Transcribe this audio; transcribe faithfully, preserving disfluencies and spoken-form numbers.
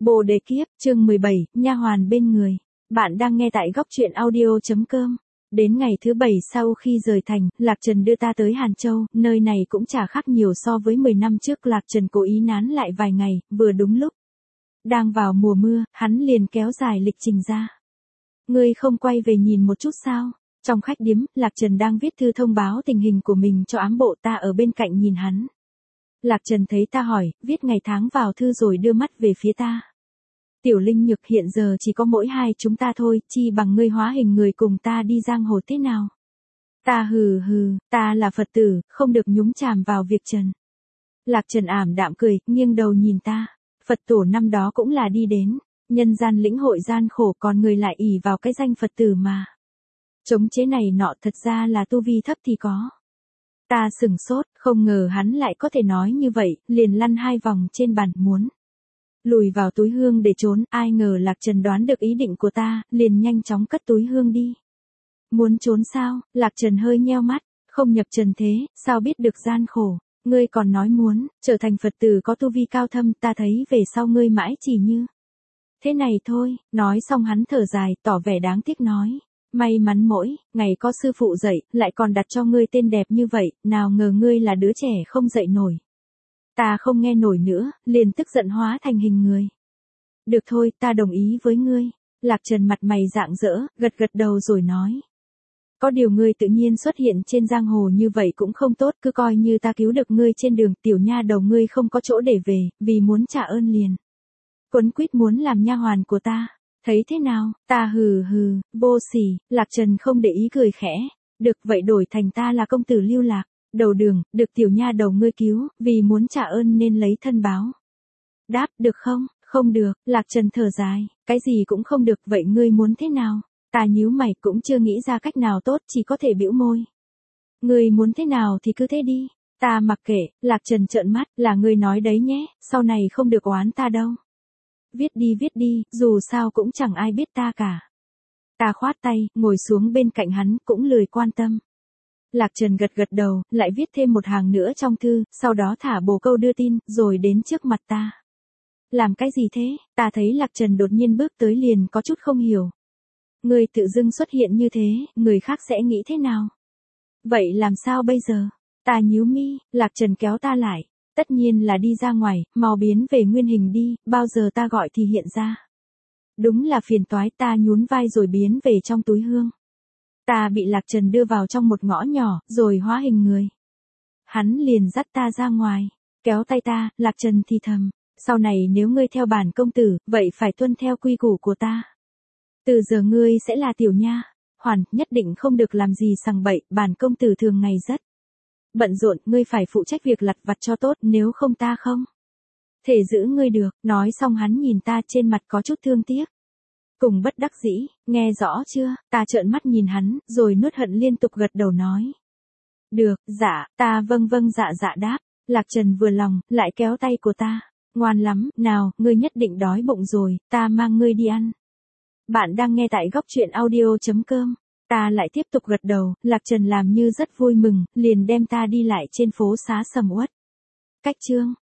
Bồ đề kiếp, chương mười bảy, nha hoàn bên người. Bạn đang nghe tại góc truyện audio chấm com. Đến ngày thứ bảy sau khi rời thành, Lạc Trần đưa ta tới Hàn Châu, nơi này cũng chả khác nhiều so với mười năm trước. Lạc Trần cố ý nán lại vài ngày, vừa đúng lúc. Đang vào mùa mưa, hắn liền kéo dài lịch trình ra. Ngươi không quay về nhìn một chút sao? Trong khách điếm, Lạc Trần đang viết thư thông báo tình hình của mình cho ám bộ, ta ở bên cạnh nhìn hắn. Lạc Trần thấy ta hỏi, viết ngày tháng vào thư rồi đưa mắt về phía ta. Tiểu Linh Nhược, hiện giờ chỉ có mỗi hai chúng ta thôi, chi bằng ngươi hóa hình người cùng ta đi giang hồ thế nào? Ta hừ hừ, ta là Phật tử, không được nhúng chàm vào việc trần. Lạc Trần ảm đạm cười, nghiêng đầu nhìn ta. Phật tổ năm đó cũng là đi đến nhân gian lĩnh hội gian khổ, còn người lại ỷ vào cái danh Phật tử mà chống chế này nọ, thật ra là tu vi thấp thì có. Ta sừng sốt, không ngờ hắn lại có thể nói như vậy, liền lăn hai vòng trên bàn, muốn lùi vào túi hương để trốn. Ai ngờ Lạc Trần đoán được ý định của ta, liền nhanh chóng cất túi hương đi. Muốn trốn sao? Lạc Trần hơi nheo mắt, không nhập trần thế, sao biết được gian khổ? Ngươi còn nói muốn trở thành Phật tử có tu vi cao thâm, ta thấy về sau ngươi mãi chỉ như thế này thôi. Nói xong hắn thở dài, tỏ vẻ đáng tiếc nói. May mắn mỗi ngày có sư phụ dạy, lại còn đặt cho ngươi tên đẹp như vậy, nào ngờ ngươi là đứa trẻ không dậy nổi. Ta không nghe nổi nữa, liền tức giận hóa thành hình người. Được thôi, ta đồng ý với ngươi. Lạc Trần mặt mày rạng rỡ, gật gật đầu rồi nói. Có điều ngươi tự nhiên xuất hiện trên giang hồ như vậy cũng không tốt, cứ coi như ta cứu được ngươi trên đường. Tiểu nha đầu ngươi không có chỗ để về, vì muốn trả ơn liền quấn quýt muốn làm nha hoàn của ta. Thấy thế nào? Ta hừ hừ, vô sỉ. Lạc Trần không để ý cười khẽ. Được vậy, đổi thành ta là công tử Lưu Lạc. Đầu đường, được tiểu nha đầu ngươi cứu, vì muốn trả ơn nên lấy thân báo đáp, được không? Không được. Lạc Trần thở dài. Cái gì cũng không được, vậy ngươi muốn thế nào? Ta nhíu mày, cũng chưa nghĩ ra cách nào tốt, chỉ có thể bĩu môi. Ngươi muốn thế nào thì cứ thế đi. Ta mặc kệ. Lạc Trần trợn mắt, là ngươi nói đấy nhé, sau này không được oán ta đâu. Viết đi viết đi, dù sao cũng chẳng ai biết ta cả. Ta khoát tay, ngồi xuống bên cạnh hắn, cũng lười quan tâm. Lạc Trần gật gật đầu, lại viết thêm một hàng nữa trong thư, sau đó thả bồ câu đưa tin, rồi đến trước mặt ta. Làm cái gì thế? Ta thấy Lạc Trần đột nhiên bước tới liền có chút không hiểu. Người tự dưng xuất hiện như thế, người khác sẽ nghĩ thế nào? Vậy làm sao bây giờ? Ta nhíu mi. Lạc Trần kéo ta lại. Tất nhiên là đi ra ngoài, mau biến về nguyên hình đi, bao giờ ta gọi thì hiện ra. Đúng là phiền toái. Ta nhún vai rồi biến về trong túi hương. Ta bị Lạc Trần đưa vào trong một ngõ nhỏ, rồi hóa hình người. Hắn liền dắt ta ra ngoài, kéo tay ta. Lạc Trần thì thầm, sau này nếu ngươi theo bản công tử, vậy phải tuân theo quy củ của ta. Từ giờ ngươi sẽ là tiểu nha hoàn, nhất định không được làm gì sằng bậy, bản công tử thường ngày rất bận rộn, ngươi phải phụ trách việc lặt vặt cho tốt, nếu không ta không thể giữ ngươi được. Nói xong hắn nhìn ta, trên mặt có chút thương tiếc cùng bất đắc dĩ. Nghe rõ chưa? Ta trợn mắt nhìn hắn, rồi nuốt hận liên tục gật đầu nói. Được, dạ. Ta vâng vâng dạ dạ đáp. Lạc Trần vừa lòng, lại kéo tay của ta. Ngoan lắm, nào, ngươi nhất định đói bụng rồi, ta mang ngươi đi ăn. Bạn đang nghe tại góc truyện audio chấm com. Ta lại tiếp tục gật đầu. Lạc Trần làm như rất vui mừng, liền đem ta đi lại trên phố xá sầm uất. Cách chương